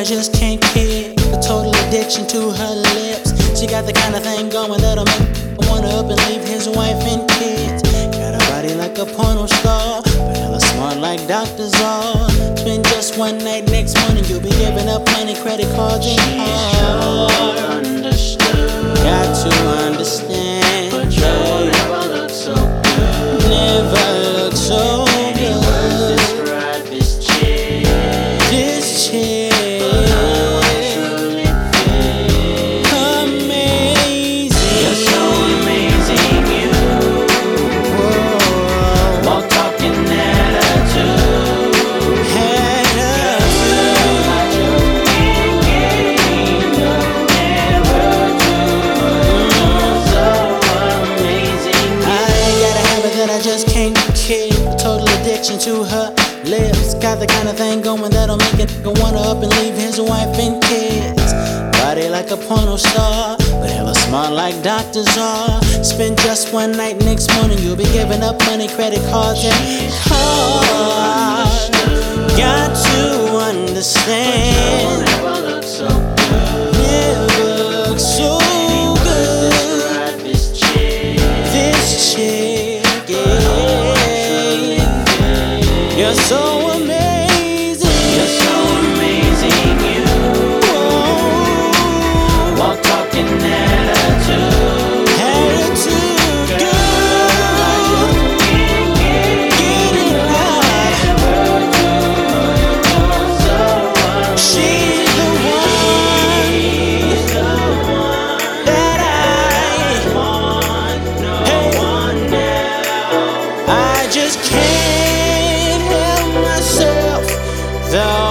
just can't kick. A total addiction to her lips. She got the kind of thing going that'll make him wanna up and leave his wife and kids. Got a body like a porno star, but hella smart like Dr. Zar. Spend just one night, next morning you'll be giving up money, credit cards and cars. Got to understand, but you never look so good. Never look so good. Describe this chick. This chick. I just can't kick. A total addiction to her lips. Got the kind of thing going that'll make a nigga wanna up and leave his wife and kids. Body like a porno star, but hella smart like Dr. Zar. Spend just one night, next morning you'll be giving up money, credit cards and cars. Got to understand, Never look so good. never look so good. This chick. You're so amazing. You're so amazing. You walk, talking attitude. Attitude, girl. Get it right. She's the one that I want. No one else. I just can't help myself. Though